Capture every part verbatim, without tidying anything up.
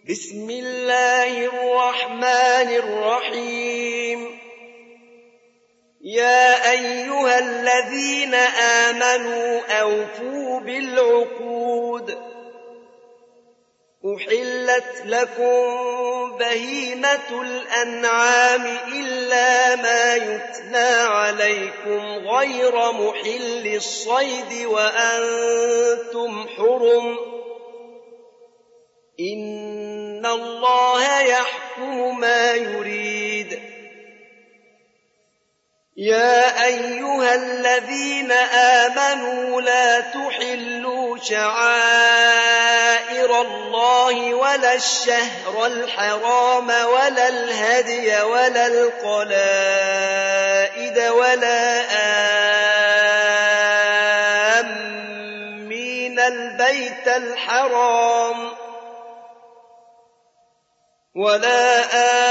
بسم الله الرحمن الرحيم يا أيها الذين آمنوا أوفوا بالعقود أحلت لكم بهيمة الأنعام إلا ما يتلى عليكم غير محل الصيد وأنتم حرم إن الله يحكم ما يريد يا أيها الذين آمنوا لا تحلوا شعائر الله ولا الشهر الحرام ولا الهدي ولا القلائد ولا آمين البيت الحرام ولا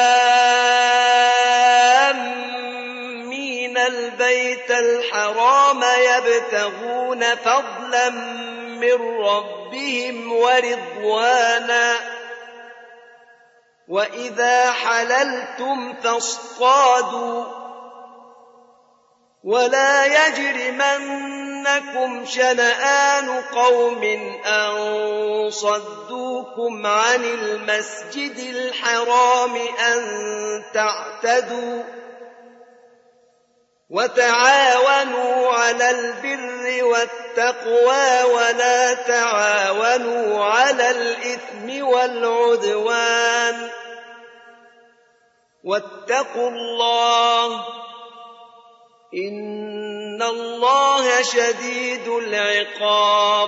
آمين البيت الحرام يبتغون فضلا من ربهم ورضوانا وإذا حللتم فاصطادوا ولا يجرمنكم شنآن قوم أن صدوكم عن المسجد الحرام أن تعتدوا وتعاونوا على البر والتقوى ولا تعاونوا على الإثم والعدوان واتقوا الله إن الله شديد العقاب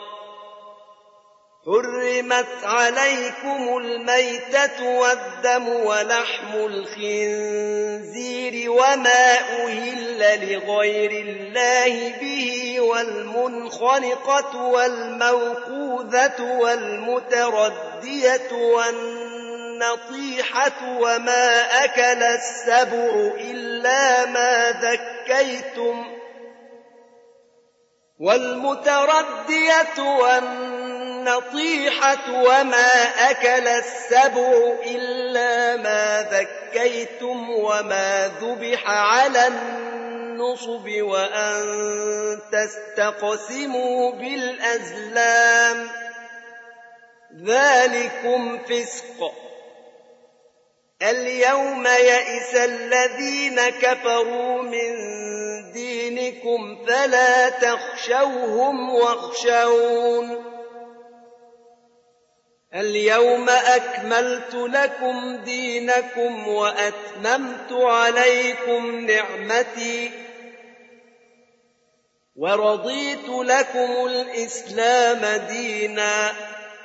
حرمت عليكم الميتة والدم ولحم الخنزير وما أهل لغير الله به والمنخنقة والموقوذة والمتردية والنطيحة وما أكل السبع إلا ما ذكيتم والمتردية والنطيحة وما أكل السبع إلا ما ذكيتم وما ذبح على النصب وأن تستقسموا بالأزلام ذلكم فسق اليوم يئس الذين كفروا من دينكم فلا تخشوهم واخشون اليوم أكملت لكم دينكم وأتممت عليكم نعمتي ورضيت لكم الإسلام دينا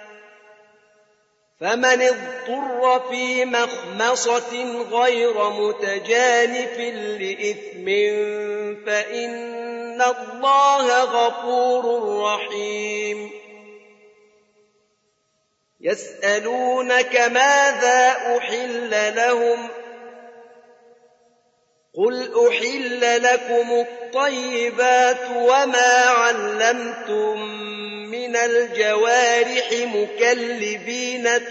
فمن اضطر في مخمصة غير متجانف لإثم فإن الله غفور رحيم يسألونك ماذا أحل لهم قل أحل لكم الطيبات وما علمتم من الجوارح مكلبين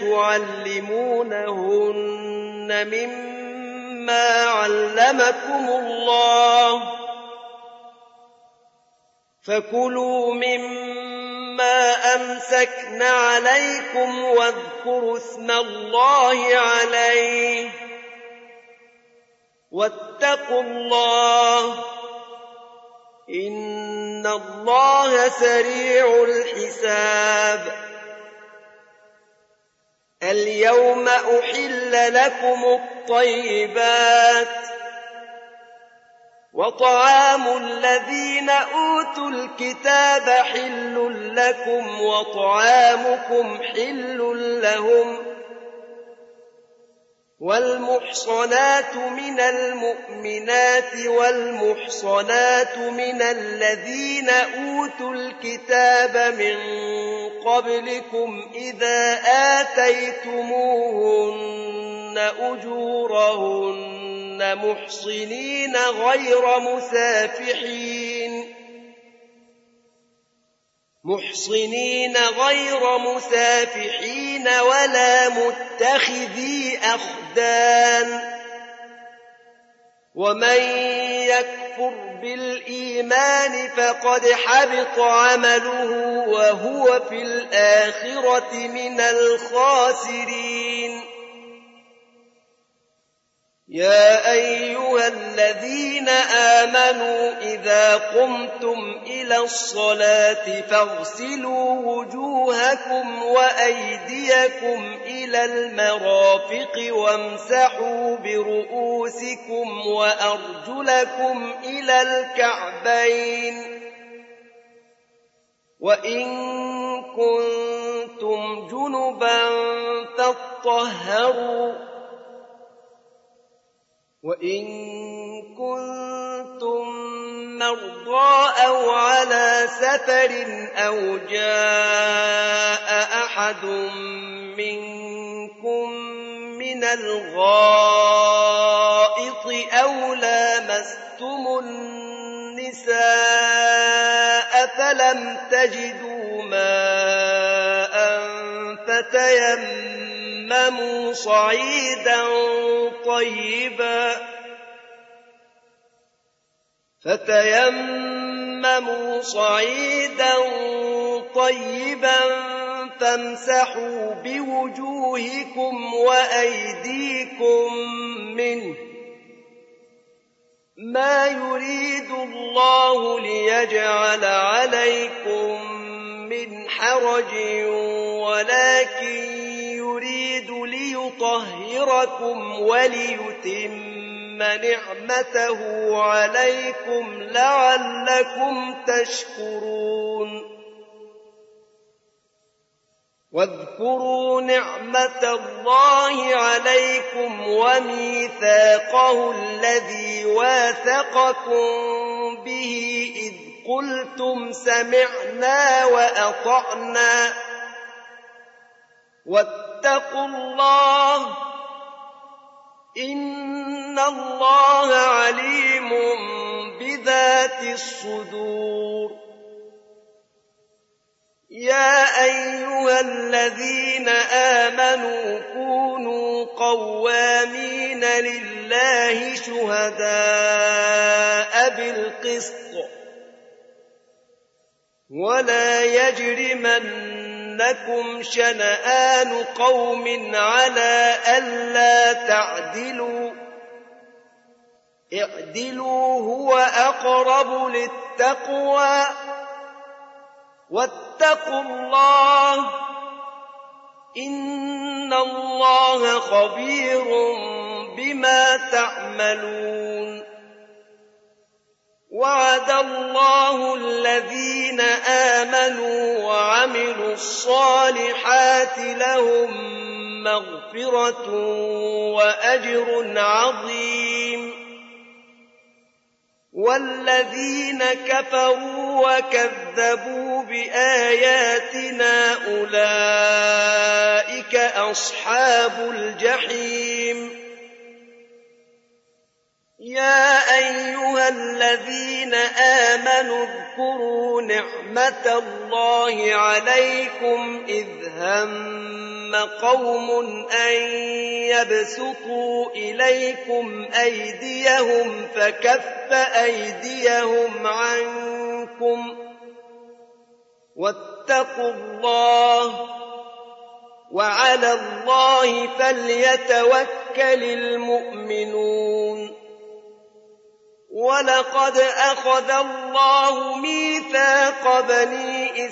تعلمونهن مما علمكم الله فكلوا مما أمسكن عليكم واذكروا اسم الله عليه واتقوا الله إن الله سريع الحساب اليوم أحل لكم الطيبات وطعام الذين أوتوا الكتاب حل لكم وطعامكم حل لهم والمحصنات من المؤمنات والمحصنات من الذين أوتوا الكتاب من قبلكم إذا آتيتموهن أجورهن محصنين غير مسافحين محصنين غير مسافحين ولا متخذي أخدان ومن يكفر بالإيمان فقد حبط عمله وهو في الآخرة من الخاسرين يا أيها الذين آمنوا إذا قمتم إلى الصلاة فاغسلوا وجوهكم وأيديكم إلى المرافق وامسحوا برؤوسكم وأرجلكم إلى الكعبين وإن كنتم جنبا فاطهروا وإن كنتم مرضى أو على سفر أو جاء أحد منكم من الغائط أو لامستم النساء فلم تجدوا ماء فتيمموا صعيدا طيبا فتيمموا صعيدا طيبا فامسحوا بوجوهكم وأيديكم منه ما يريد الله ليجعل عليكم من حرج ولكن يريد ليطهركم وليتم نعمته عليكم لعلكم تشكرون واذكروا نعمة الله عليكم وميثاقه الذي واثقكم به إذ قلتم سمعنا وأطعنا واتقوا الله إن الله عليم بذات الصدور يا أيها الذين آمنوا كونوا قوامين لله شهداء بالقسط ولا يجرمنكم شنآن قوم على ألا تعدلوا اعدلوا هو أقرب للتقوى واتقوا الله إن الله خبير بما تعملون وعد الله الذين آمنوا وعملوا الصالحات لهم مغفرة وأجر عظيم والذين كفروا وكذبوا بآياتنا أولئك أصحاب الجحيم يا أيها الذين آمنوا اذكروا نعمة الله عليكم إذ هم قوم أن يبسطوا إليكم أيديهم فكف أيديهم عنكم واتقوا الله وعلى الله فليتوكل المؤمنون ولقد أخذ الله ميثاق بني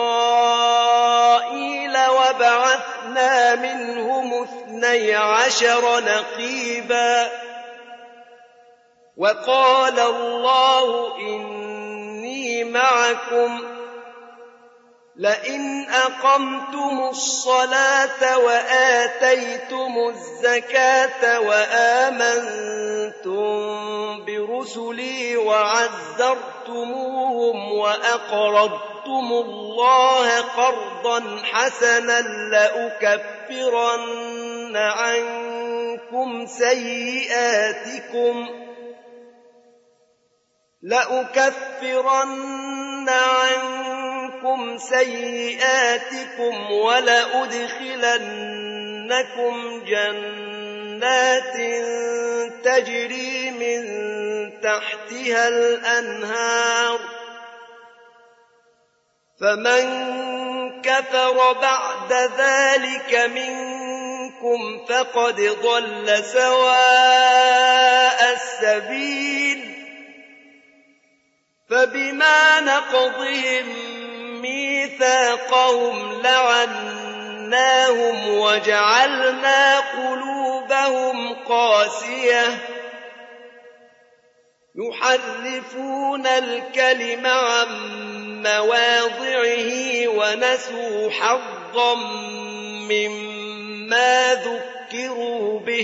إسرائيل وبعثنا منهم اثني عشر نقيبا وقال الله إني معكم لئن أقمتم الصلاة وآتيتم الزكاة وآمنتم برسلي وعزرتموهم وأقرضتم الله قرضا حسنا لأكفرن عنكم سيئاتكم لأكفرن عنكم عنكم سيئاتكم ولأدخلنكم جنات تجري من تحتها الأنهار فمن كفر بعد ذلك منكم فقد ضل سواء السبيل فبما نقضهم ميثاقهم لعناهم وجعلنا قلوبهم قاسية يحرفون الكلم عن مواضعه ونسوا حظا مما ذكروا به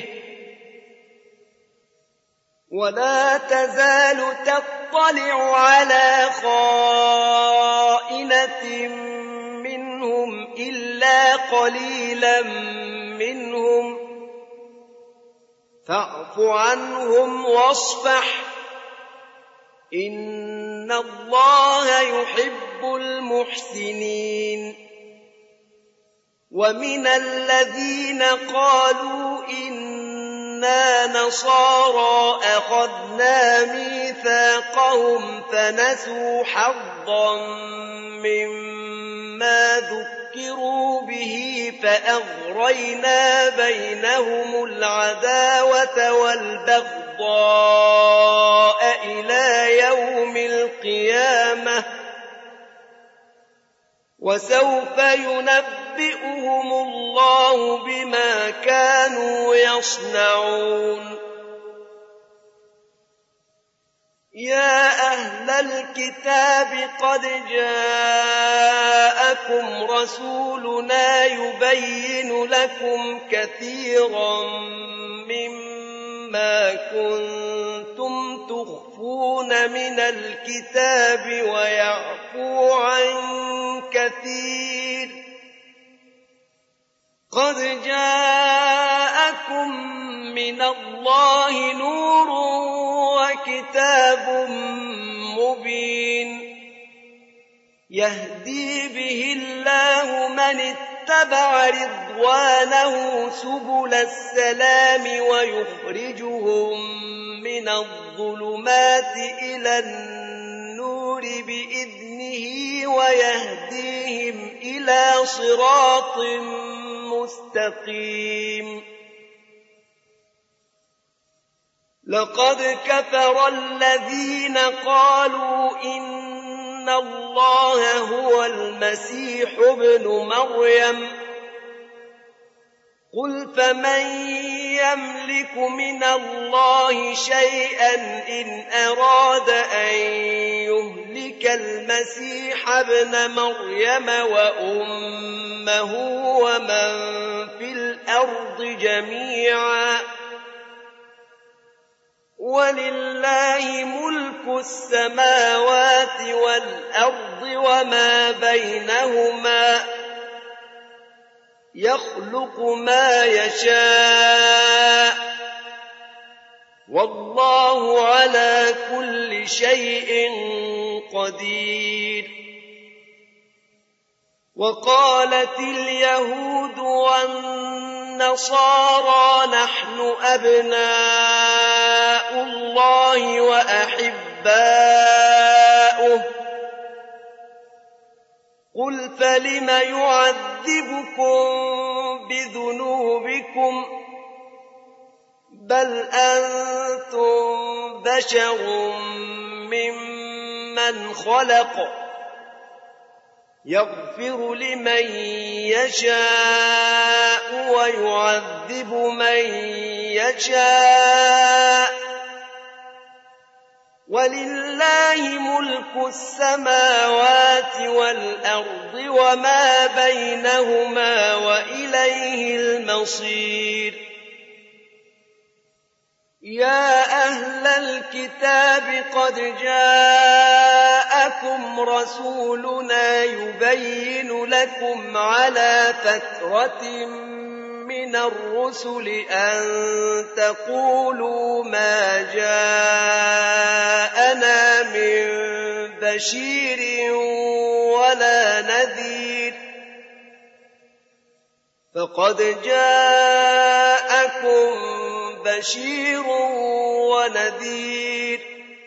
ولا تزال تطلع على خائنة منهم إلا قليلا منهم فاعف عنهم واصفح إن الله يحب المحسنين ومن الذين قالوا إنا نصارى أخذنا ميثاقهم فنسوا حظا مما ذكروا به فأغرينا بينهم العداوة والبغضاء إلى يوم القيامة وسوف ينبئهم الله بما كانوا يصنعون يا أهل الكتاب قد جاءكم رسولنا يبين لكم كثيرا مما كنتم تخفون من الكتاب ويعفو عن كثير قد جاءكم من الله نور وكتاب مبين يهدي به الله من اتبع رضوانه سبل السلام ويخرجهم من الظلمات إلى النور بإذنه ويهديهم إلى صراط مستقيم لقد كفر الذين قالوا إن الله هو المسيح ابن مريم قل فمن يملك من الله شيئا إن أراد أن يهلك المسيح ابن مريم وأمه ومن في الأرض جميعا ولله ملك السماوات والأرض وما بينهما يخلق ما يشاء والله على كل شيء قدير وقالت اليهود والنصارى نحن أبناء الله وأحباؤه قل فلم يعذبكم بذنوبكم بل أنتم بشر ممن خلق يغفر لمن يشاء ويعذب من يشاء ولله ملك السماوات والأرض وما بينهما وإليه المصير يا أهل الكتاب قد جاءكم رسولنا يبين لكم على فترة من الرسل أن تقولوا ما جاءنا من بشير ولا نذير فقد جاءكم بشير ونذير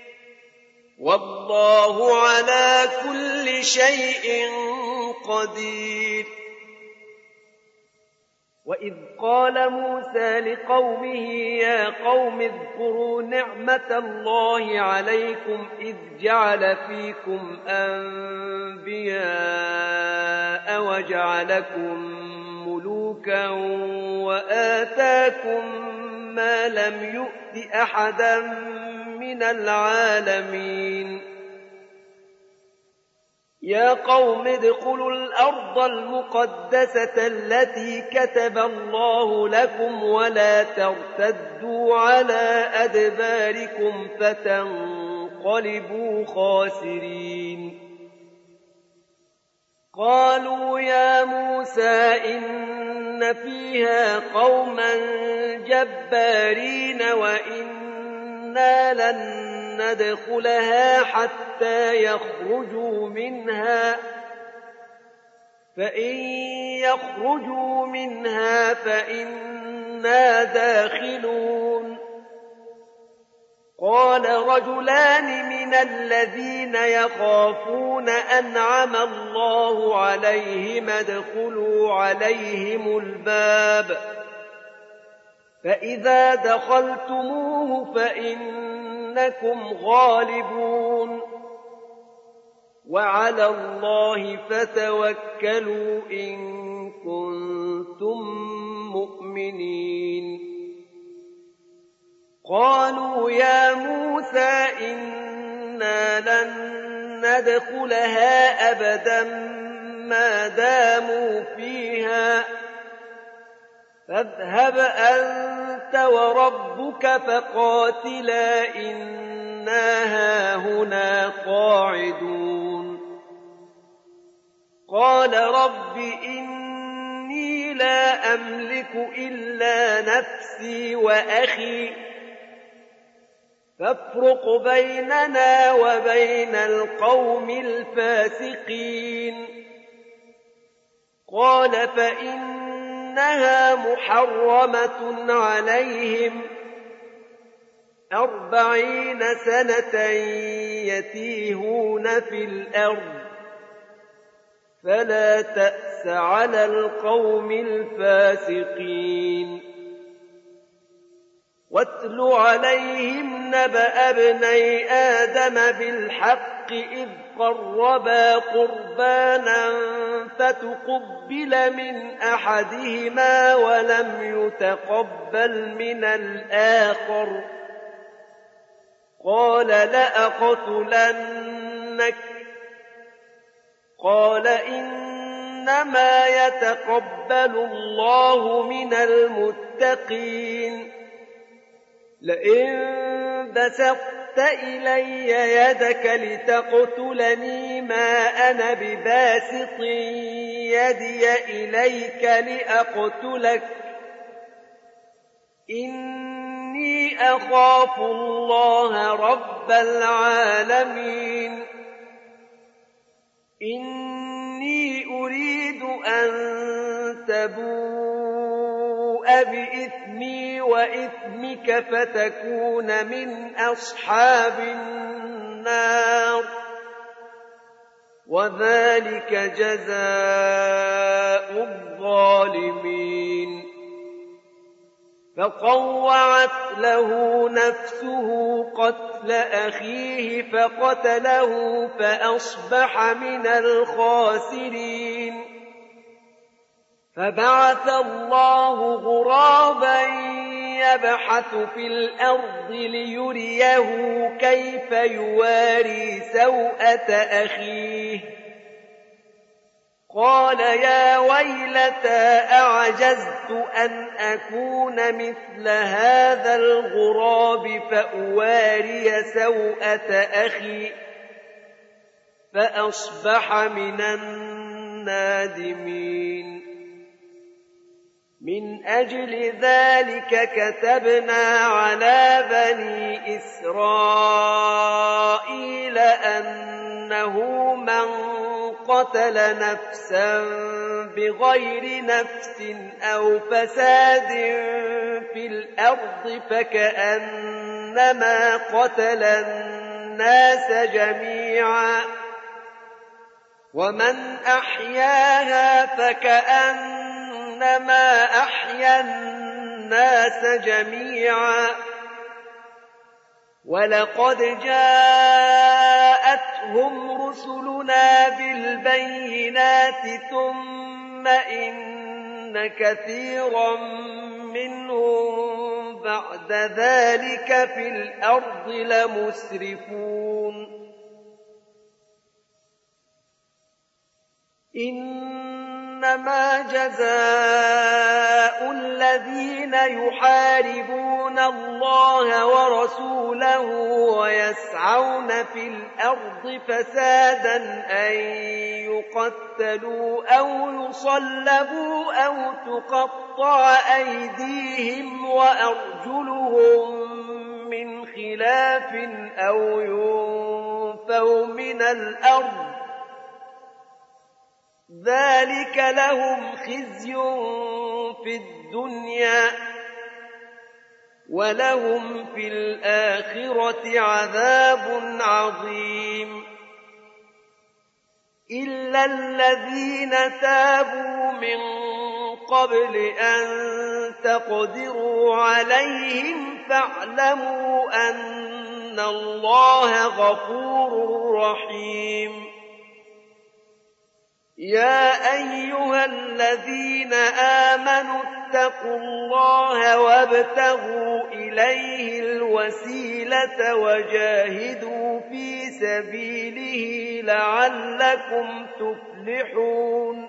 والله على كل شيء قدير. وإذ قال موسى لقومه يا قوم اذكروا نعمة الله عليكم إذ جعل فيكم أنبياء وجعلكم ملوكا وآتاكم ما لم يؤت أحدا من العالمين. يا قوم ادخلوا الأرض المقدسة التي كتب الله لكم ولا ترتدوا على أدباركم فتنقلبوا خاسرين. قالوا يا موسى إن فيها قوما جبارين وإنا لن ندخلها حتى يخرجوا منها فإن يخرجوا منها فإنا داخلون. قال رجلان من الذين يخافون أنعم الله عليهم ادخلوا عليهم الباب فإذا دخلتموه فإنكم غالبون وعلى الله فتوكلوا إن كنتم مؤمنين. قالوا يا موسى إنا لن ندخلها أبدا ما داموا فيها فاذهب أنت وربك فقاتلا إنا هاهنا قاعدون. قال رب إني لا أملك إلا نفسي وأخي فافرق بيننا وبين القوم الفاسقين. قال فإنها محرمة عليهم أربعين سنة يتيهون في الأرض فلا تأس على القوم الفاسقين. واتل عليهم نبأ ابني آدم بالحق إذ قربا قربانا فتقبل من أحدهما ولم يتقبل من الآخر قال لأقتلنك قال إنما يتقبل الله من المتقين. لئن بسطت إلي يدك لتقتلني ما أنا بباسط يدي إليك لأقتلك إني أخاف الله رب العالمين. إني أريد أن تبوء بإثمي وإثمك فتكون من أصحاب النار وذلك جزاء الظالمين. فطوعت له نفسه قتل أخيه فقتله فأصبح من الخاسرين. فبعث الله غرابا يبحث في الأرض ليريه كيف يواري سوءة أخيه قال يا ويلتى أعجزت أن أكون مثل هذا الغراب فأواري سوءة أخي فأصبح من النادمين. من أجل ذلك كتبنا على بني إسرائيل أنه أنه من قتل نفسا بغير نفس أو فساد في الأرض فكأنما قتل الناس جميعا ومن أحياها فكأنما أحيا الناس جميعا ولقد جاءتهم رسلنا بالبينات ثم إن كثيرا منهم بعد ذلك في الأرض لمسرفون إنما جزاء الذين يحاربون الله ورسوله ويسعون في الأرض فسادا أن يقتلوا أو يصلبوا أو تقطع أيديهم وأرجلهم من خلاف أو ينفوا من الأرض ذلك لهم خزي في الدنيا ولهم في الآخرة عذاب عظيم إلا الذين تابوا من قبل أن تقدروا عليهم فاعلموا أن الله غفور رحيم يا أيها الذين آمنوا اتقوا الله وابتغوا إليه الوسيلة وجاهدوا في سبيله لعلكم تفلحون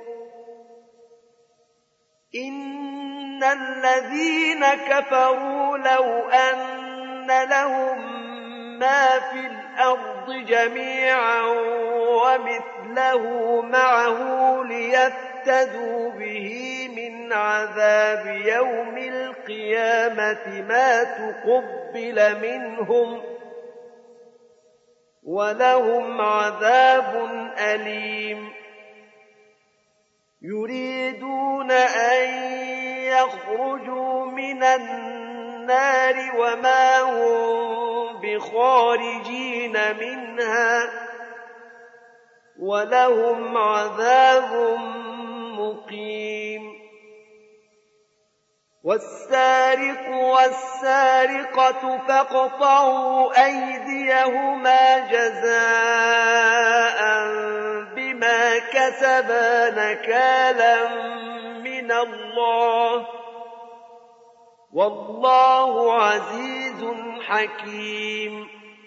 إن الذين كفروا لو أن لهم ما في الأرض جميعا ومثله معه ليفتدوا به من عذاب يوم القيامة ما تقبل منهم ولهم عذاب أليم يريدون أن يخرجوا من النار وما هم بخارجين منها ولهم عذاب مقيم والسارق والسارقة فاقطعوا أيديهما جزاء بما كسبا نكالا من الله والله عزيز حكيم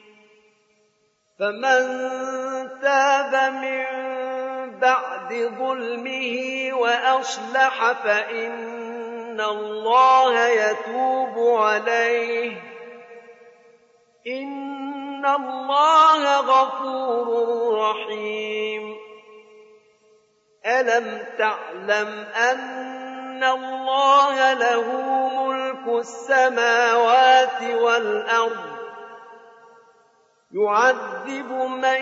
فمن تاب من بعد ظلمه وأصلح فإن الله يتوب عليه إن الله غفور رحيم ألم تعلم أن الله له ملك السماوات والأرض يعذب من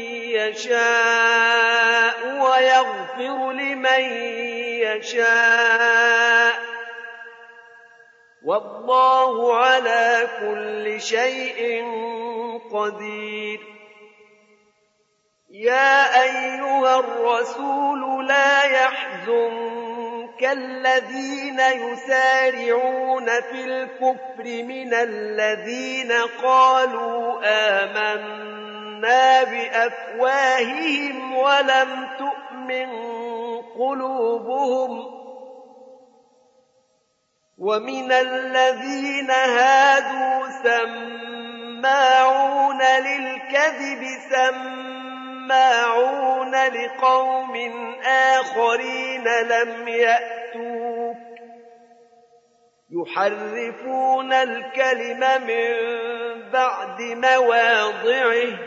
يشاء ويغفر لمن يشاء والله على كل شيء قدير يا أيها الرسول لا يحزنك الذين يسارعون في الكفر من الذين قالوا آمنا بأفواههم ولم تؤمن قلوبهم ومن الذين هادوا سماعون للكذب سماعون لقوم آخرين لم يأتوك يحرفون الكلم من بعد مواضعه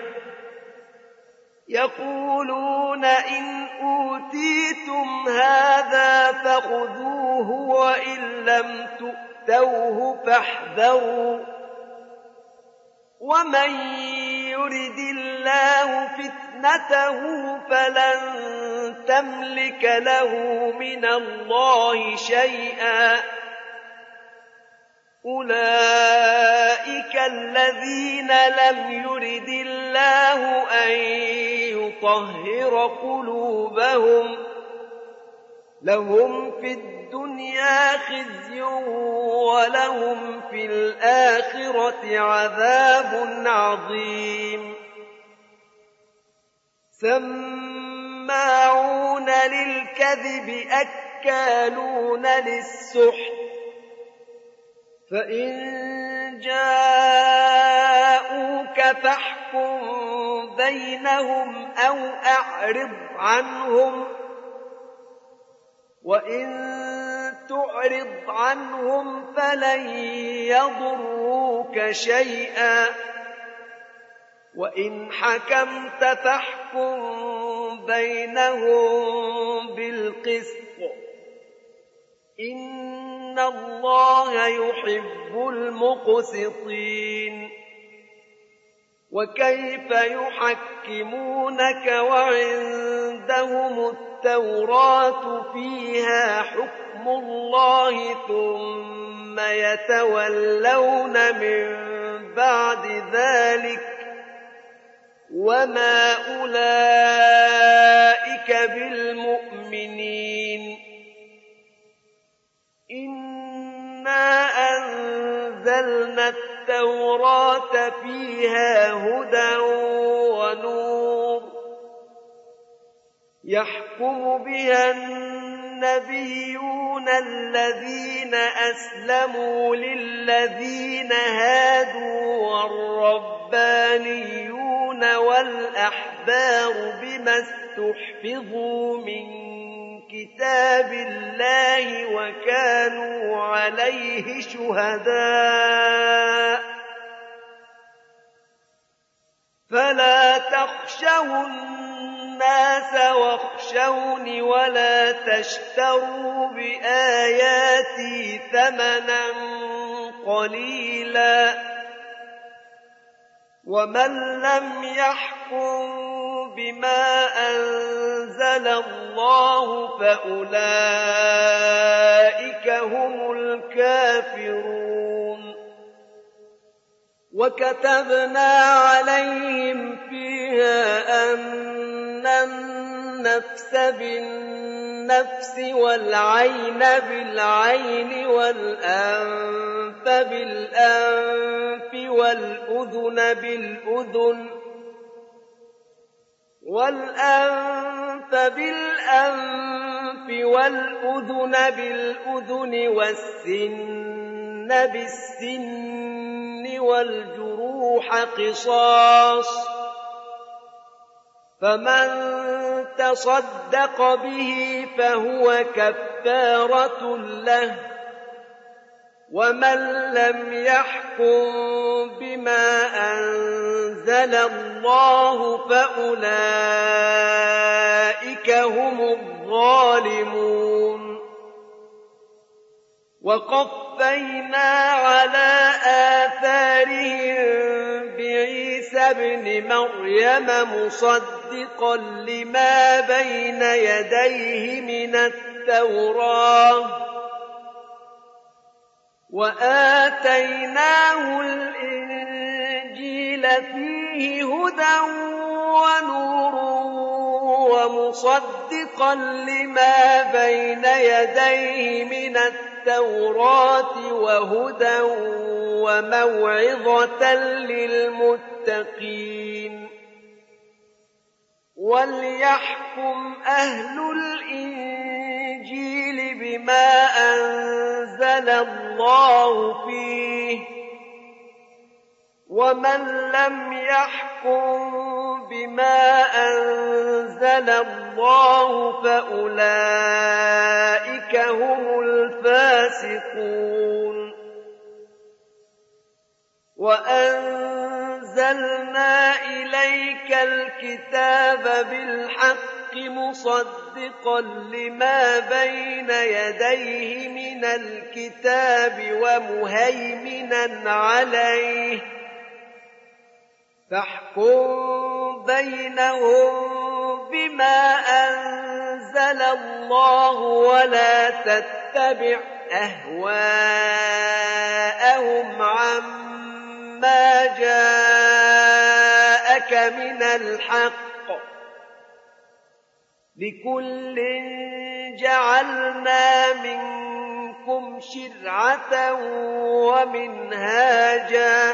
يقولون إن أوتيتم هذا فخذوه وإن لم تؤتوه فاحذروا ومن يرد الله فتنته فلن تملك له من الله شيئا أولئك الذين لم يرد الله أن يطهر قلوبهم لهم في الدنيا خزي ولهم في الآخرة عذاب عظيم سماعون للكذب أكالون للسحت فإن جاءوك فاحكم بينهم أو أعرض عنهم وإن تعرض عنهم فلن يضروك شيئا وإن حكمت فاحكم بينهم بالقسط إن الله يحب المقسطين وكيف يحكمونك وعندهم التوراة فيها حكم الله ثم يتولون من بعد ذلك وما أولئك بالمؤمنين إنا أنزلنا التوراة فيها هدى ونور يحكم بها النبيون الذين أسلموا للذين هادوا والربانيون والأحبار بما استحفظوا من كتاب الله وكانوا عليه شهداء فلا تخشوا الناس واخشوني ولا تشتروا بآياتي ثمنا قليلا ومن لم يحكم بما أنزل الله فأولئك هم الكافرون وكتبنا عليهم فيها أن النفس بالنفس والعين بالعين والأنف بالأنف والأذن بالأذن والأنف بالأنف والأذن بالأذن والسن بالسن والجروح قصاص فمن تصدق به فهو كفارة له ومن لم يحكم بما أنزل الله فأولئك هم الظالمون وقفينا على آثارهم بعيسى ابن مريم مصدقا لما بين يديه من التوراة وآتيناه الإنجيل فيه هدى ونور ومصدقا لما بين يديه من التوراة وهدى وموعظة للمتقين وليحكم أهل الإنجيل بما أنزل الله فيه ومن لم يحكم بما أنزل الله فأولئك هم الفاسقون وأنزلنا إليك الكتاب بالحق مصدقا لما بين يديه من الكتاب ومهيمنا عليه فاحكم بينهم بما أنزل الله ولا تتبع أهواءهم عما جاءك من الحق لكل جعلنا منكم شرعة ومنهاجا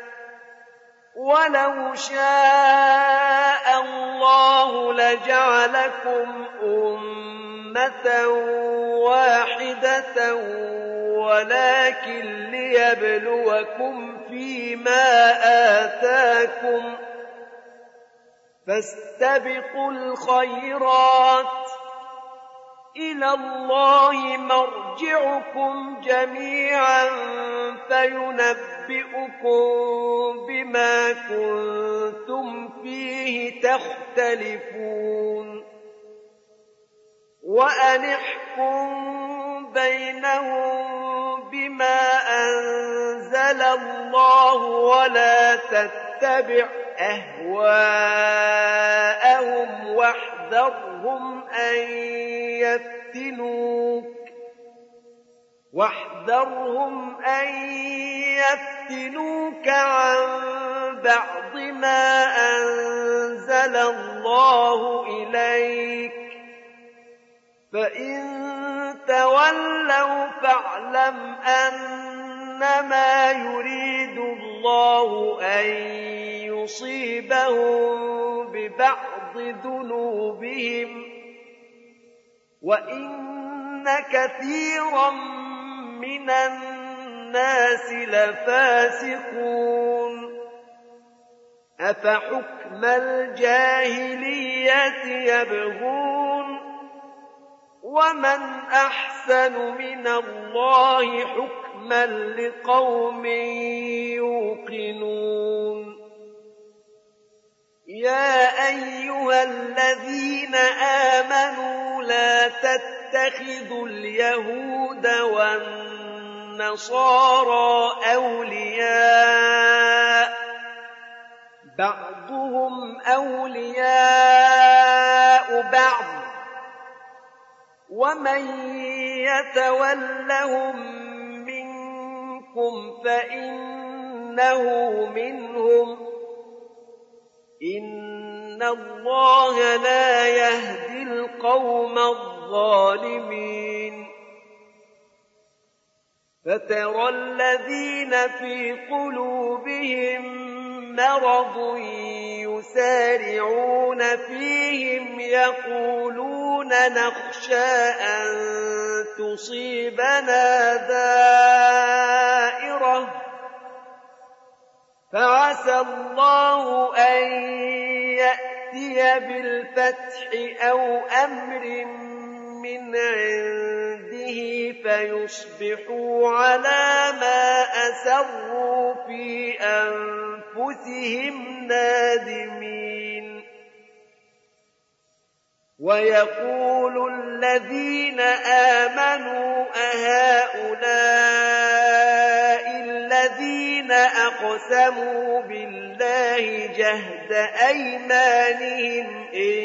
ولو شاء الله لجعلكم أمة واحدة ولكن ليبلوكم فيما آتاكم فاستبقوا الخيرات إلى الله مرجعكم جميعا فينبئكم بما كنتم فيه تختلفون وأن احكم بينهم بما أنزل الله ولا تتبع أهواءهم واحذرهم أن يفتنوك واحذرهم أن يفتنوك عن بعض ما أنزل الله إليك فإن تولوا فاعلم أنما يريد الله أن يصيبهم ببعض ذنوبهم وإن كثيرا من الناس لفاسقون أفحكم الجاهلية يبغون ومن أحسن من الله حكما لقوم يوقنون يا أيها الذين آمنوا لا تتخذوا اليهود والنصارى أولياء بعضهم أولياء بعض ومن يتولهم منكم فإنه منهم إن الله لا يهدي القوم الظالمين فترى الذين في قلوبهم مرض يسارعون فيهم يقولون نخشى أن تصيبنا دائرة فعسى الله أن يأتي بالفتح أو أمر من عنده فيصبحوا على ما أسروا في أنفسهم نادمين ويقول الذين آمنوا أهؤلاء الذين أقسموا بالله جهد أيمانهم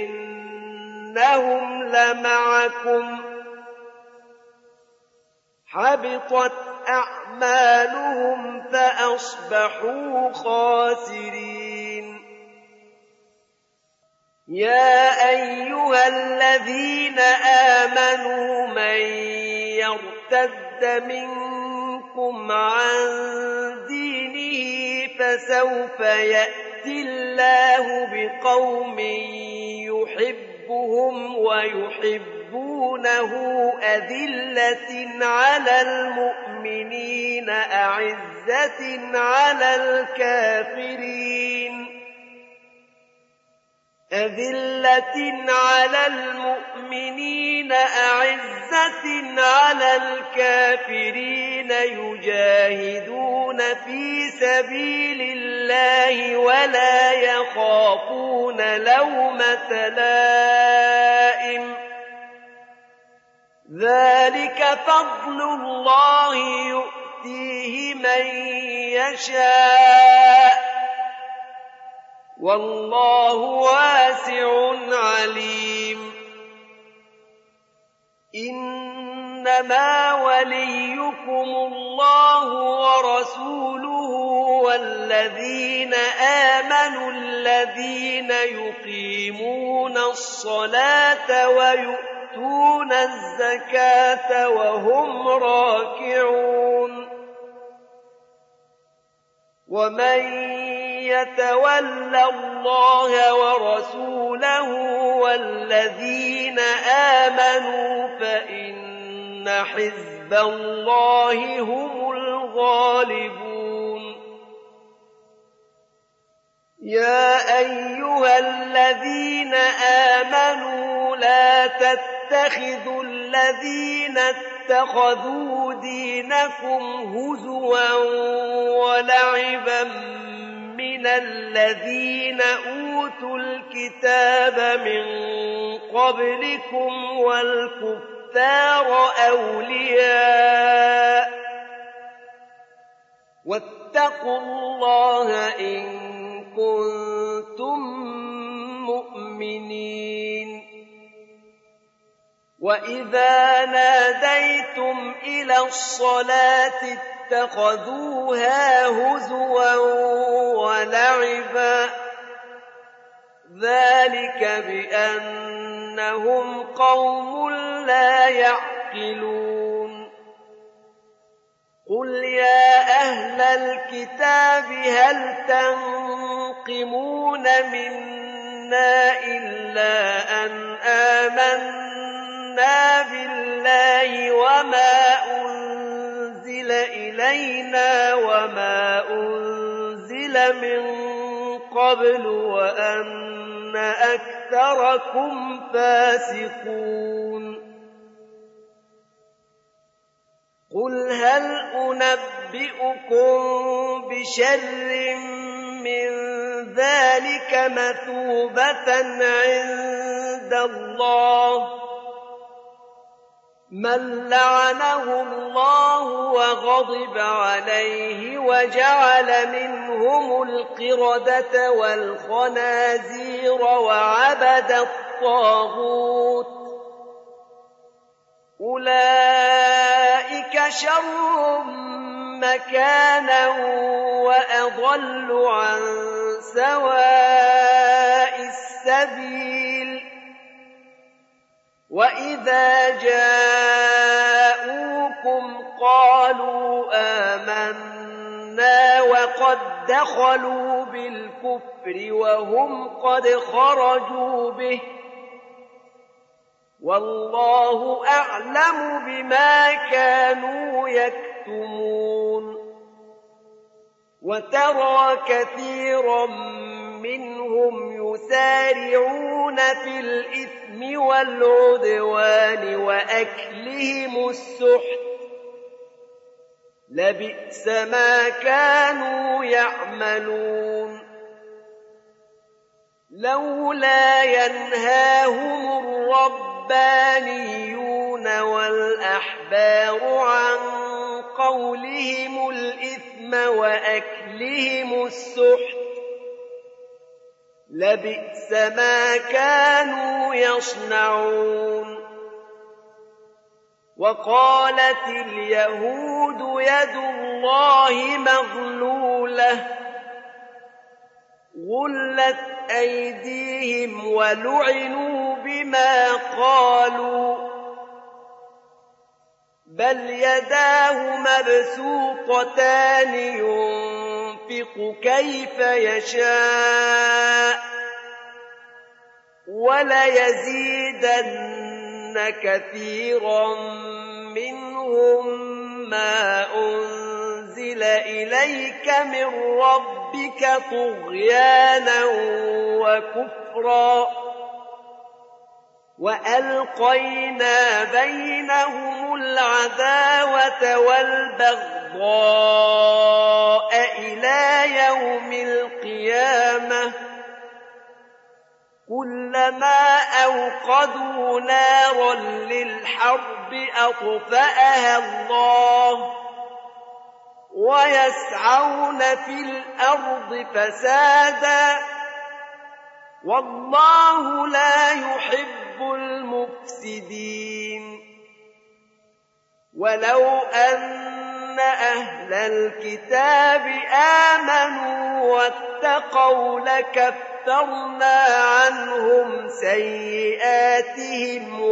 إنهم لمعكم حبطت أعمالهم فأصبحوا خاسرين يا أيها الذين آمنوا من يرتد منكم عن دينه فسوف يأتي الله بقوم يحبهم ويحبونه أذلة على المؤمنين أعزة على الكافرين أذلة على المؤمنين أعزة على الكافرين يجاهدون في سبيل الله ولا يخافون لومة لائم ذلك فضل الله يؤتيه من يشاء والله واسع عليم إنما وليكم الله ورسوله والذين آمنوا الذين يقيمون الصلاة ويؤتون الزكاة وهم راكعون ومن يتول الله ورسوله والذين آمنوا فإن حزب الله هم الغالبون يا أيها الذين آمنوا لا تتخذوا الذين اتخذوا دينكم هزوا ولعبا من الذين أوتوا الكتاب من قبلكم والكفار أولياء واتقوا الله إن كنتم مؤمنين وإذا ناديتم إلى الصلاة اتخذوها هزوا ولعبا ذلك بأنهم قوم لا يعقلون قل يا أهل الكتاب هل تنقمون منا إلا أن آمنا بالله وما أنزل إلينا وما أنزل من قبل وأن أكثركم فاسقون قل هل أنبئكم بشر من ذلك مثوبة عند الله من لعنه الله وغضب عليه وجعل منهم القردة والخنازير وعبد الطاغوت أولئك شر مكانا وأضل عن سواء السبيل وإذا جاءوكم قالوا آمنا وقد دخلوا بالكفر وهم قد خرجوا به والله أعلم بما كانوا يكتمون وترى كثيرا منهم يسارعون في الإثم والعدوان وأكلهم السحت لبئس ما كانوا يعملون لولا ينهاهم الربانيون والأحبار عن قولهم الإثم وأكلهم السحت لبئس ما كانوا يصنعون وقالت اليهود يد الله مغلولة غلت أيديهم ولعنوا بما قالوا بل يداه مبسوطتان ينفق كيف يشاء وليزيدن كثيرا منهم ما أنزل إليك من ربك طغيانا وكفرا وألقينا بينهم العداوة والبغضاء إلى يوم القيامة كلما أوقدوا نارا للحرب أطفأها الله ويسعون في الأرض فسادا والله لا يحب المفسدين. ولو أن أهل الكتاب آمنوا واتقوا لكفرنا عنهم سيئاتهم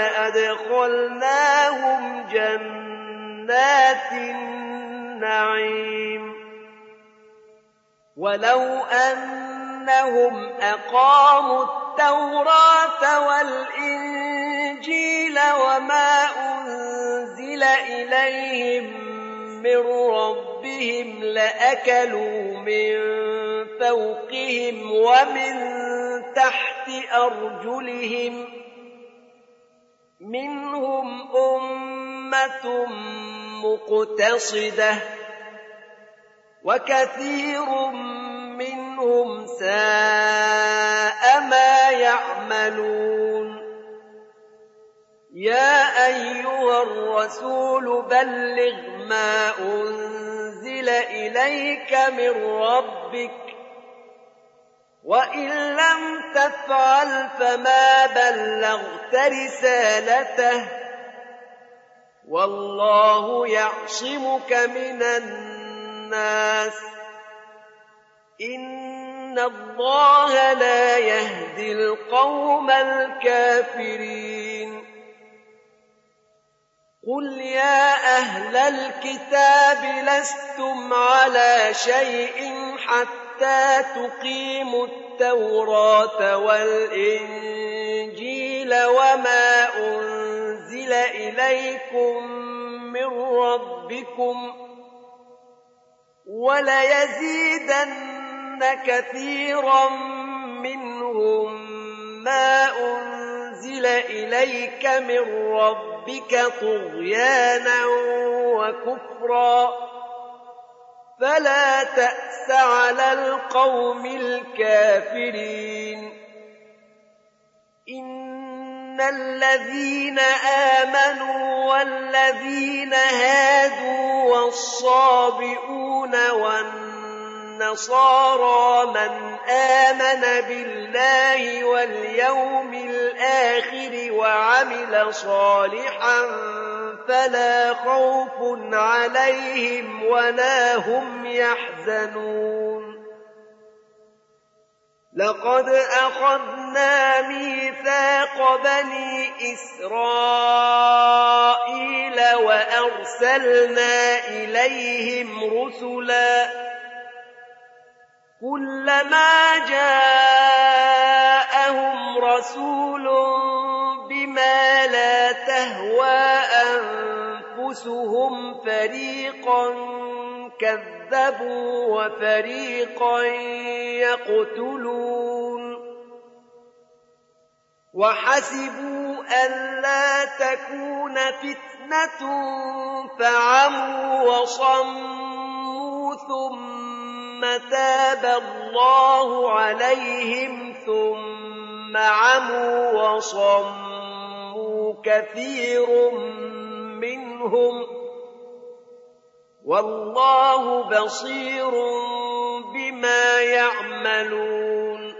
ولأدخلناهم جنات النعيم. ولو أنهم أقاموا التوراة والإنجيل وما أنزل إليهم من ربهم لأكلوا من فوقهم ومن تحت أرجلهم منهم أمة مقتصدة وكثير منهم ساء ما يعملون. يا أيها الرسول بلغ ما أنزل إليك من ربك وإن لم تفعل فما بلغت رسالته والله يعصمك من الناس إن الله لا يهدي القوم الكافرين. قل يا أهل الكتاب لستم على شيء حتى تقيموا التوراة والإنجيل وما أنزل إليكم من ربكم وليزيدن كثيرا منهم ما أنزل إليك من ربك طغيانا وكفرا فلا تأس على القوم الكافرين. إن الذين آمنوا والذين هادوا والصابئون والنصارى من آمن بالله واليوم الآخر وعمل صالحا فلا خوف عليهم ولا هم يحزنون. لقد أخذنا ميثاق بني إسرائيل وأرسلنا إليهم رسلا كلما جاءهم رسول بما لا تهوى أنفسهم فريقا كذبوا وفريقا يقتلون وحسبوا ألا تكون فتنة فعموا وصموا ثم تاب الله عليهم ثم عموا وصموا كثير منهم والله بصير بما يعملون.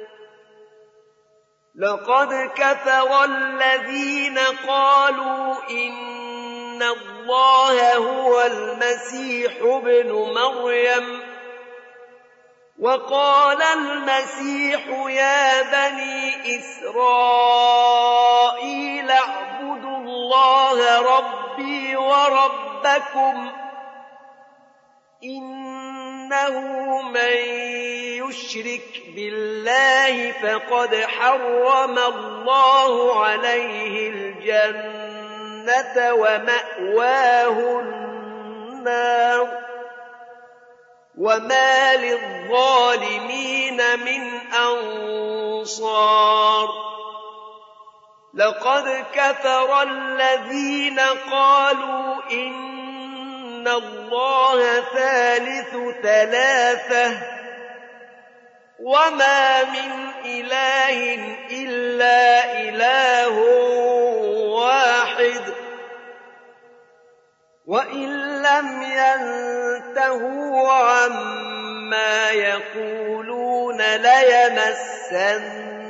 لقد كفر الذين قالوا إن الله هو المسيح ابن مريم وقال المسيح يا بني إسرائيل اعبدوا الله ربي وربكم إنه من يشرك بالله فقد حرم الله عليه الجنة ومأواه النار وما للظالمين من أنصار. لقد كفر الذين قالوا إن الله ثالث ثلاثة وما من إله إلا إله واحد وإن لم ينتهوا عما يقولون ليمسن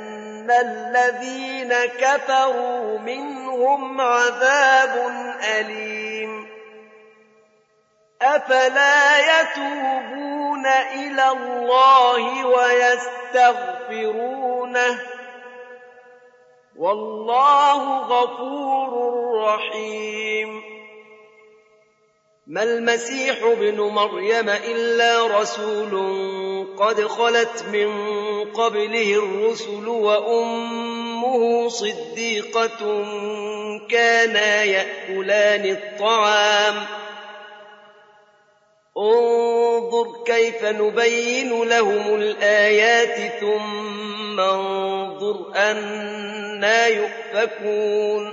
الذين كفروا منهم عذاب أليم أفلا يتوبون إلى الله ويستغفرونه والله غفور رحيم ما المسيح ابن مريم إلا رسول قد خلت من قبله الرسل وأمه صديقة كانا يأكلان الطعام انظر كيف نبين لهم الآيات ثم انظر أنى يؤفكون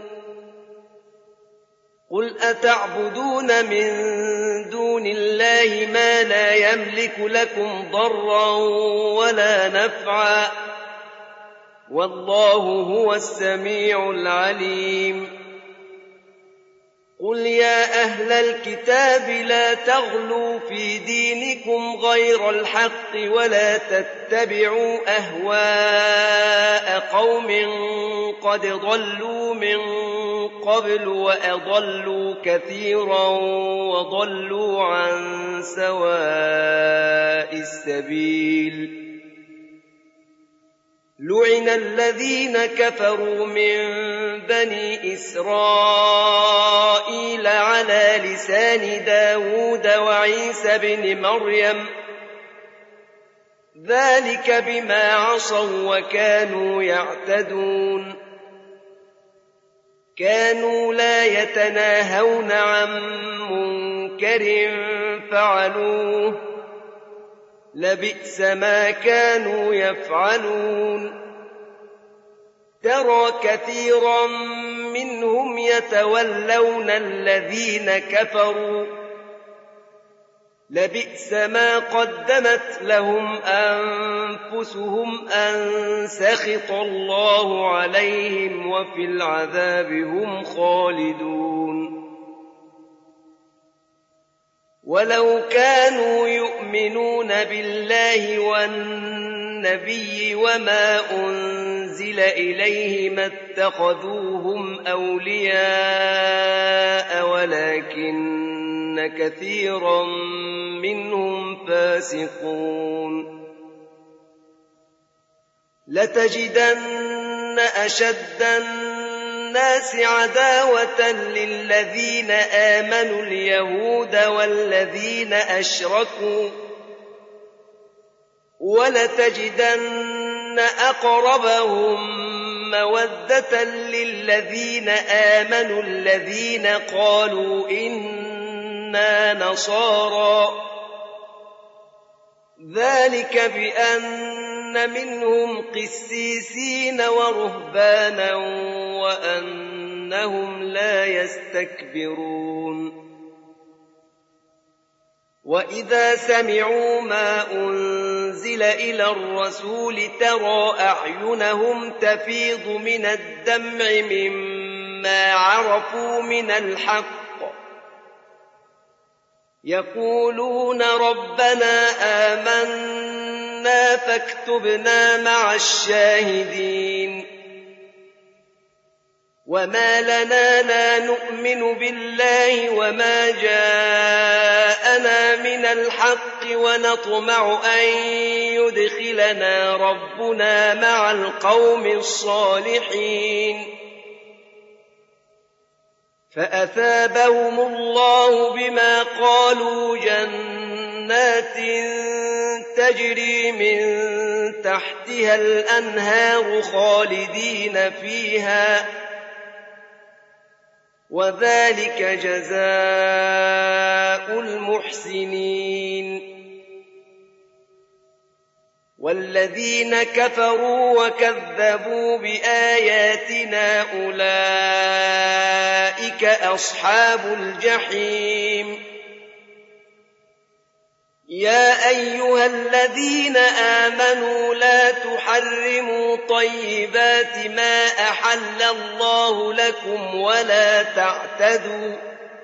قل أتعبدون من دون الله ما لا يملك لكم ضرا ولا نفعا والله هو السميع العليم قل يا أهل الكتاب لا تغلوا في دينكم غير الحق ولا تتبعوا أهواء قوم قد ضلوا من قبل وأضلوا كثيرا وضلوا عن سواء السبيل لعن الذين كفروا من بني إسرائيل على لسان داود وعيسى بن مريم ذلك بما عصوا وكانوا يعتدون كانوا لا يتناهون عن منكر فعلوه لبئس ما كانوا يفعلون ترى كثيرا منهم يتولون الذين كفروا لبئس ما قدمت لهم أنفسهم أن سخط الله عليهم وفي العذاب هم خالدون ولو كانوا يؤمنون بالله والنبي وما أنزل إليه ما اتخذوهم أولياء ولكن كثيرا منهم فاسقون لتجدن أشد الناس عداوة للذين آمنوا اليهود والذين أشركوا ولتجدن أقربهم مودة للذين آمنوا الذين قالوا إنا نصارى ذلك بأن منهم قسيسين ورهبانا وأنهم لا يستكبرون وإذا سمعوا ما أنزل إلى الرسول ترى أعينهم تفيض من الدمع مما عرفوا من الحق يقولون ربنا آمنا فاكتبنا مع الشاهدين وما لنا لا نؤمن بالله وما جاءنا من الحق ونطمع أن يدخلنا ربنا مع القوم الصالحين فأثابهم الله بما قالوا جنات تجري من تحتها الأنهار خالدين فيها وذلك جزاء المحسنين والذين كفروا وكذبوا بآياتنا أولئك أصحاب الجحيم يا أيها الذين آمنوا لا تحرموا طيبات ما أحل الله لكم ولا تعتدوا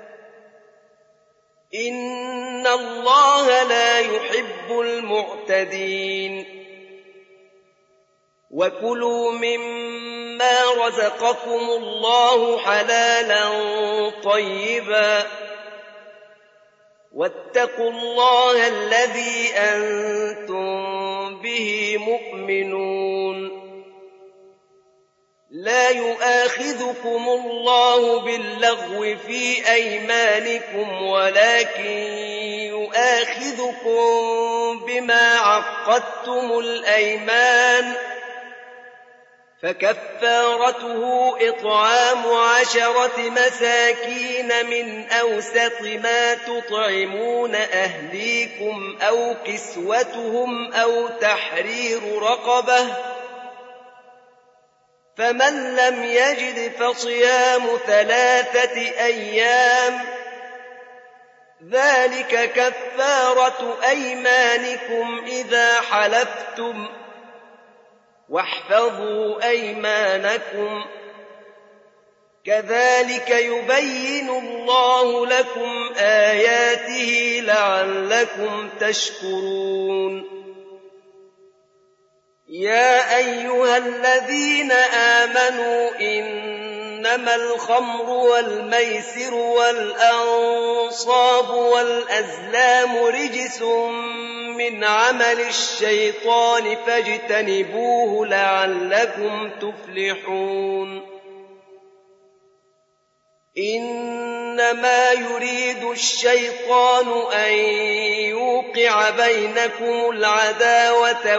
إن الله لا يحب المعتدين وكلوا مما رزقكم الله حلالا طيبا واتقوا الله الذي أنتم به مؤمنون لا يؤاخذكم الله باللغو في أيمانكم ولكن يؤاخذكم بما عقدتم الأيمان فكفارته إطعام عشرة مساكين من أوسط ما تطعمون أهليكم أو كسوتهم أو تحرير رقبة فمن لم يجد فصيام ثلاثة أيام ذلك كفارة أيمانكم إذا حلفتم واحفظوا أيمانكم كذلك يبين الله لكم آياته لعلكم تشكرون يا أيها الذين آمنوا إنما الخمر والميسر والأنصاب والأزلام رجس من عمل الشيطان فاجتنبوه لعلكم تفلحون إنما يريد الشيطان أن يوقع بينكم العداوة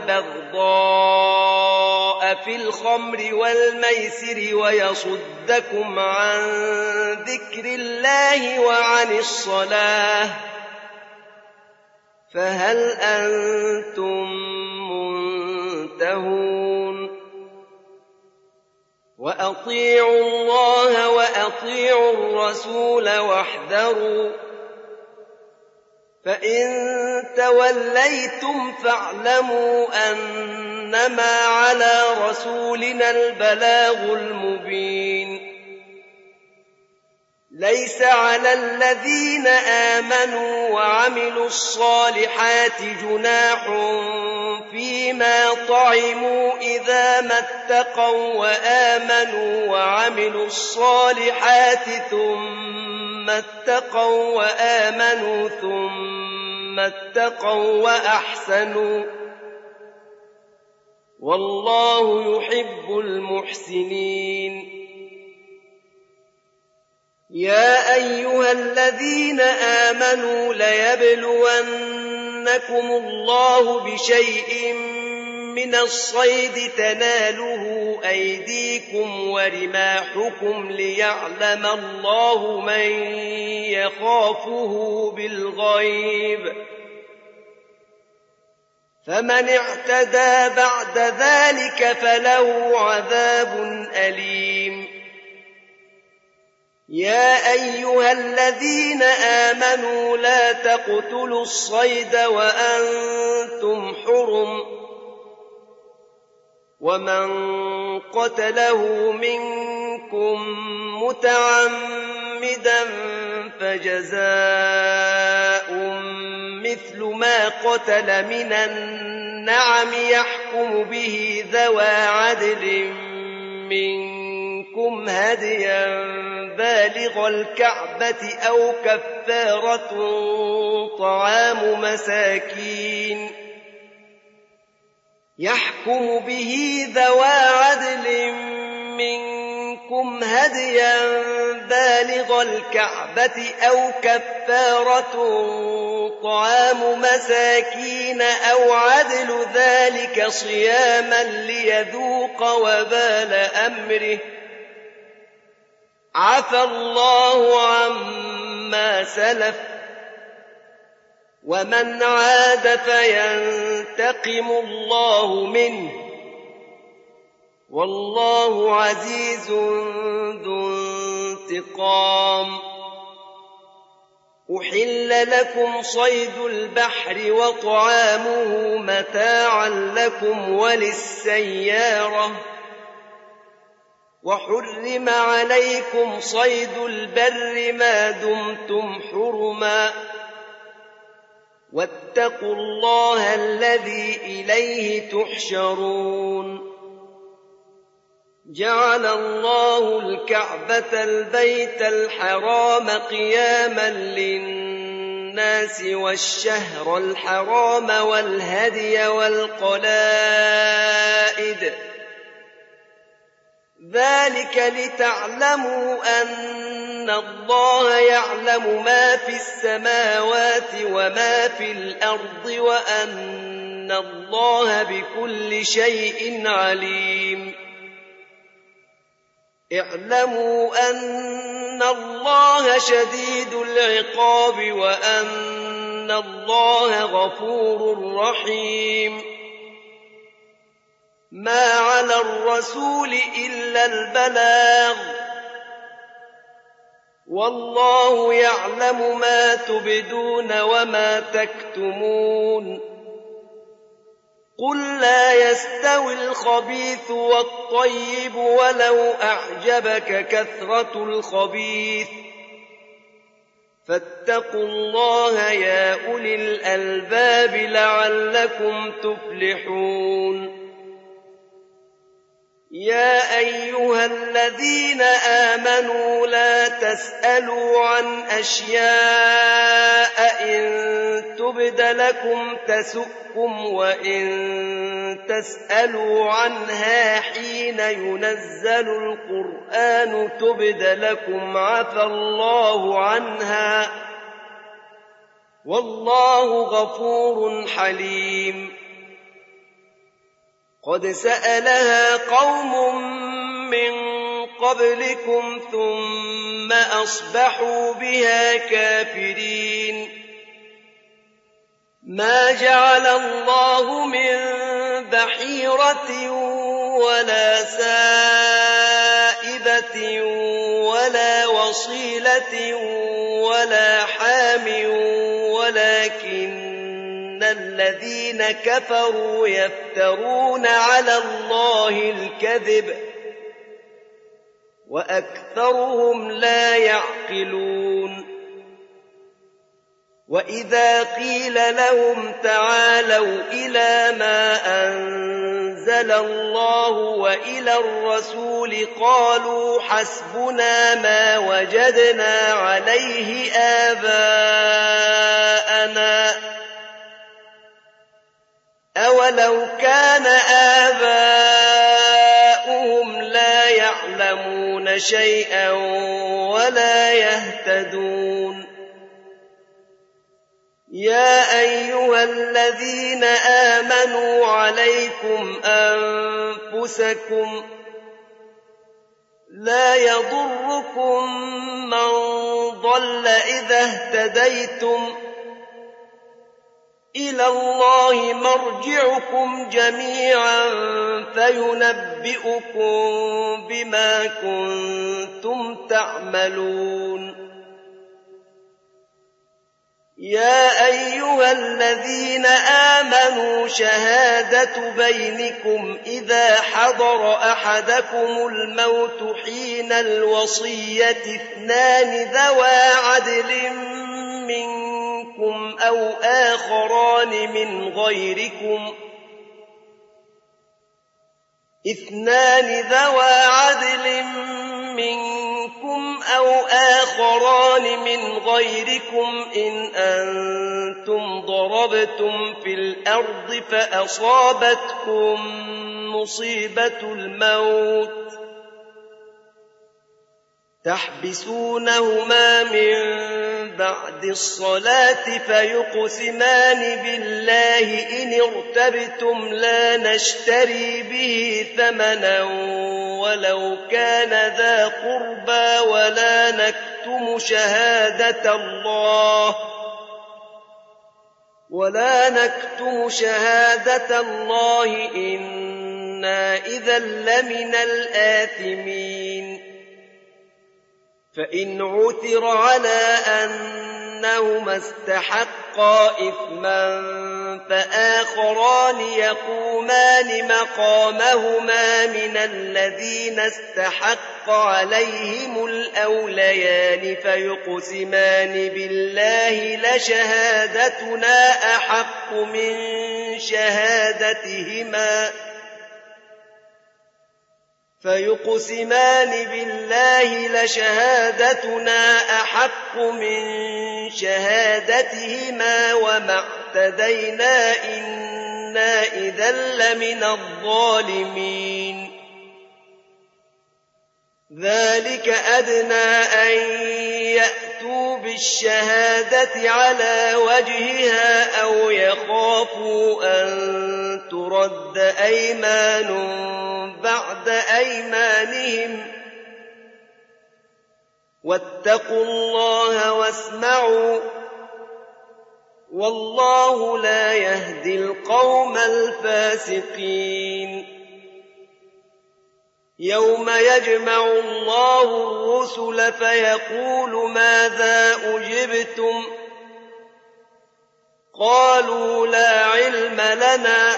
والبغضاء في الخمر والميسر ويصدكم عن ذكر الله وعن الصلاة فهل أنتم منتهون وأطيعوا الله وأطيعوا الرسول واحذروا فإن توليتم فاعلموا أنما على رسولنا البلاغ المبين ليس على الذين آمنوا وعملوا الصالحات جناح فيما طعموا إذا ما اتقوا وآمنوا وعملوا الصالحات ثم اتقوا وآمنوا ثم اتقوا وأحسنوا والله يحب المحسنين يا أيها الذين آمنوا ليبلونكم الله بشيء من الصيد تناله أيديكم ورماحكم ليعلم الله من يخافه بالغيب فمن اعتدى بعد ذلك فله عذاب أليم يا أيها الذين آمنوا لا تقتلوا الصيد وأنتم حرم ومن قتله منكم متعمدا فجزاء مثل ما قتل من النعم يحكم به ذوى عدل منكم هديا بالغ الكعبة أو كفارة طعام مساكين يحكم به ذوى عدل منكم هديا بالغ الكعبة أو كفارة طعام مساكين أو عدل ذلك صياما ليذوق وبال أمره عفى الله عما سلف ومن عاد فينتقم الله منه والله عزيز ذو انتقام أحل لكم صيد البحر وطعامه متاعا لكم وللسيارة وحرم عليكم صيد البر ما دمتم حرما واتقوا الله الذي إليه تحشرون جعل الله الكعبة البيت الحرام قياما للناس والشهر الحرام والهدي والقلائد ذلك لتعلموا أن الله يعلم ما في السماوات وما في الأرض وأن الله بكل شيء عليم اعلموا أن الله شديد العقاب وأن الله غفور رحيم ما على الرسول إلا البلاغ والله يعلم ما تبدون وما تكتمون قل لا يستوي الخبيث والطيب ولو أعجبك كثرة الخبيث فاتقوا الله يا أولي الألباب لعلكم تفلحون يا أيها الذين آمنوا لا تسألوا عن أشياء إن تبد لكم تسؤكم وإن تسألوا عنها حين ينزل القرآن تبد لكم عفى الله عنها والله غفور حليم قد سألها قوم من قبلكم ثم أصبحوا بها كافرين ما جعل الله من بحيرة ولا سائبة ولا وصيلة ولا حام ولكن الذين كفروا يفترون على الله الكذب وأكثرهم لا يعقلون وإذا قيل لهم تعالوا إلى ما أنزل الله وإلى الرسول قالوا حسبنا ما وجدنا عليه آباءنا أولو كان آباؤهم لا يعلمون شيئا ولا يهتدون يا أيها الذين آمنوا عليكم أنفسكم لا يضركم من ضل إذا اهتديتم إلى الله مرجعكم جميعا فينبئكم بما كنتم تعملون يا أيها الذين آمنوا شهادة بينكم إذا حضر أحدكم الموت حين الوصية اثنان ذوى عدل منكم أو آخران من غيركم اثنان ذوى عدل منكم أو آخران من غيركم إن أنتم ضربتم في الأرض فأصابتكم مصيبة الموت تحبسونهما من بعد الصلاة فيقسمان بالله إن ارتبتم لا نشتري به ثمنا ولو كان ذا قربى ولا نكتم شهادة الله ولا نكتم شهادة الله إنا إذا لمن الآثمين فإن عثر على أنهما استحقا استحقا إثما فآخران يقومان مقامهما من الذين استحق عليهم الأوليان فيقسمان بالله لشهادتنا أحق من شهادتهما فيقسمان بالله لشهادتنا أحق من شهادتهما وما اعتدينا إنا إذا لمن الظالمين ذلك أدنى أن يأتوا بالشهادة على وجهها أو يخافوا أن ترد أيمان بعد أيمانهم واتقوا الله واسمعوا والله لا يهدي القوم الفاسقين يوم يجمع الله الرسل فيقول ماذا أجبتم قالوا لا علم لنا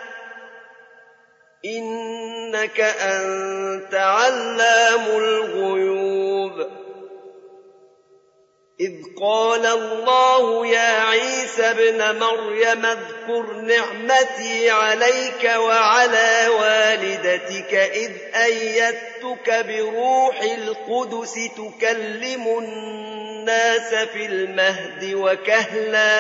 إنك أنت علام الغيوب إذ قال الله يا عيسى ابن مريم اذكر نعمتي عليك وعلى والدتك إذ أيدتك بروح القدس تكلم الناس في المهد وكهلا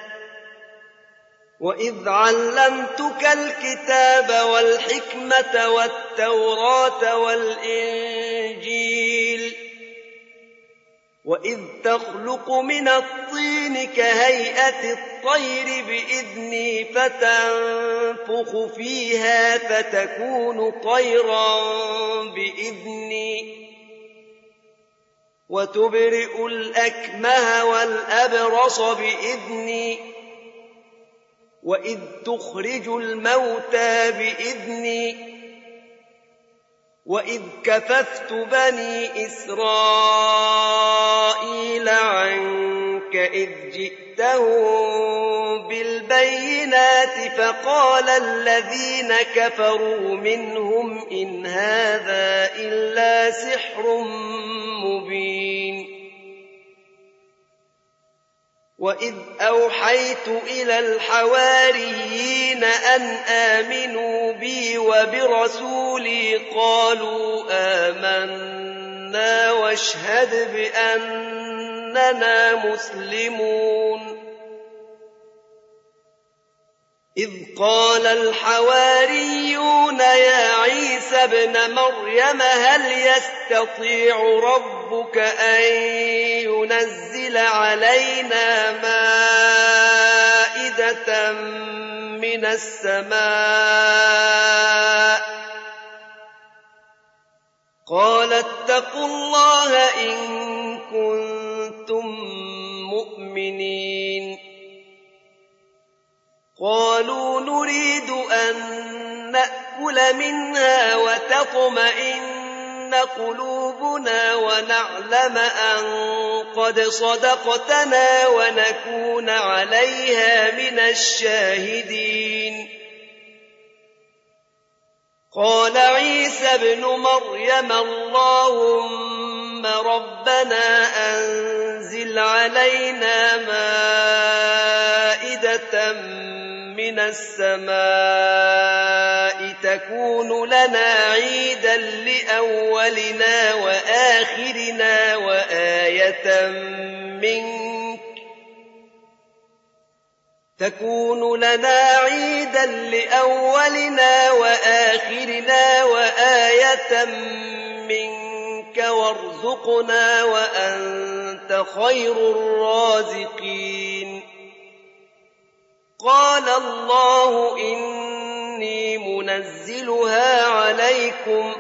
وإذ علمتك الكتاب والحكمة والتوراة والإنجيل وإذ تخلق من الطين كهيئة الطير بإذني فتنفخ فيها فتكون طيرا بإذني وتبرئ الأكمه والأبرص بإذني وإذ تخرج الموتى بإذني وإذ كففت بني إسرائيل عنك إذ جئتهم بالبينات فقال الذين كفروا منهم إن هذا إلا سحر مبين وإذ أوحيت إلى الحواريين أن آمنوا بي وبرسولي قالوا آمنا واشهد بأننا مسلمون إذ قال الحواريون يا عيسى ابن مريم هل يستطيع ربك أن ينزل علينا مائدة من السماء قال اتقوا الله إن كنتم مؤمنين قالوا نريد أن نأكل منها وتطمئن قلوبنا ونعلم أن قد صدقتنا ونكون عليها من الشاهدين قال عيسى ابن مريم اللهم ربنا أنزل علينا مائدة من السماء تكون لنا عيدا لأولنا وآخرنا وآية منك تكون لنا عيدا لأولنا وآخرنا وآية منك وارزقنا وأنت خير الرازقين قال الله إني منزلها عليكم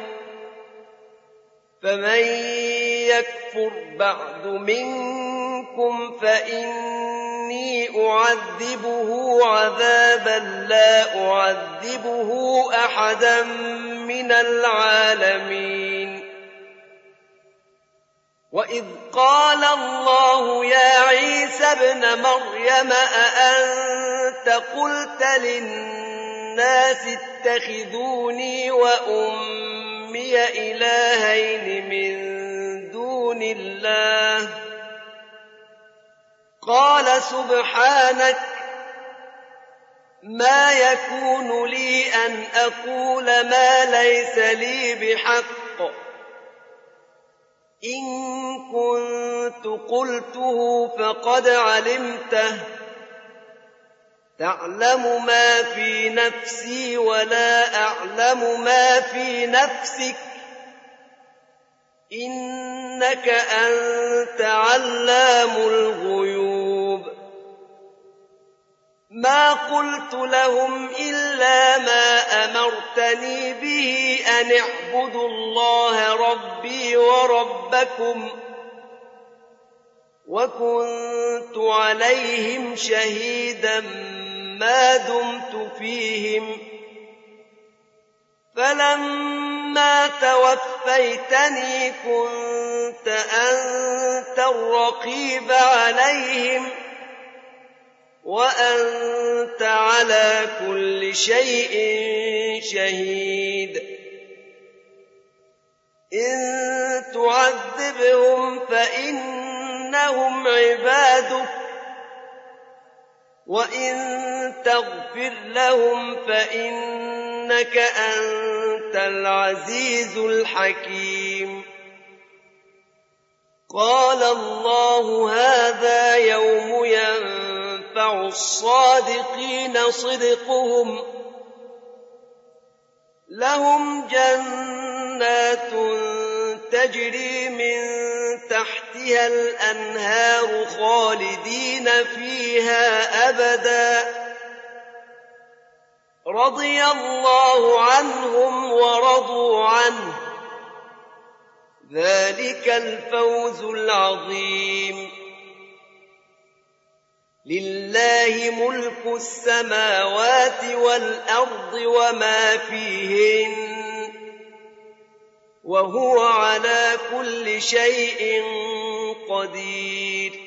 فمن يكفر بعد منكم فإني أعذبه عذابا لا أعذبه أحدا من العالمين وإذ قال الله يا عيسى ابن مريم أأنت قلت للناس اتخذوني وأمي إلهين من دون الله قال سبحانك ما يكون لي أن أقول ما ليس لي بحق إن كنت قلته فقد علمته تعلم ما في نفسي ولا أعلم ما في نفسك إنك أنت علام الغيوب ما قلت لهم إلا ما أمرتني به أن اعبدوا الله ربي وربكم وكنت عليهم شهيدا ما دمت فيهم فلما توفيتني كنت أنت الرقيب عليهم وأنت على كل شيء شهيد إن تعذبهم فإنهم عبادك وإن تغفر لهم فإنك أنت العزيز الحكيم قال الله هذا يوم ينفع الصادقين صدقهم لهم جنات تجري من تحتها الأنهار خالدين فيها أبدا رضي الله عنهم ورضوا عنه ذلك الفوز العظيم لله ملك السماوات والأرض وما فيهن وهو على كل شيء قدير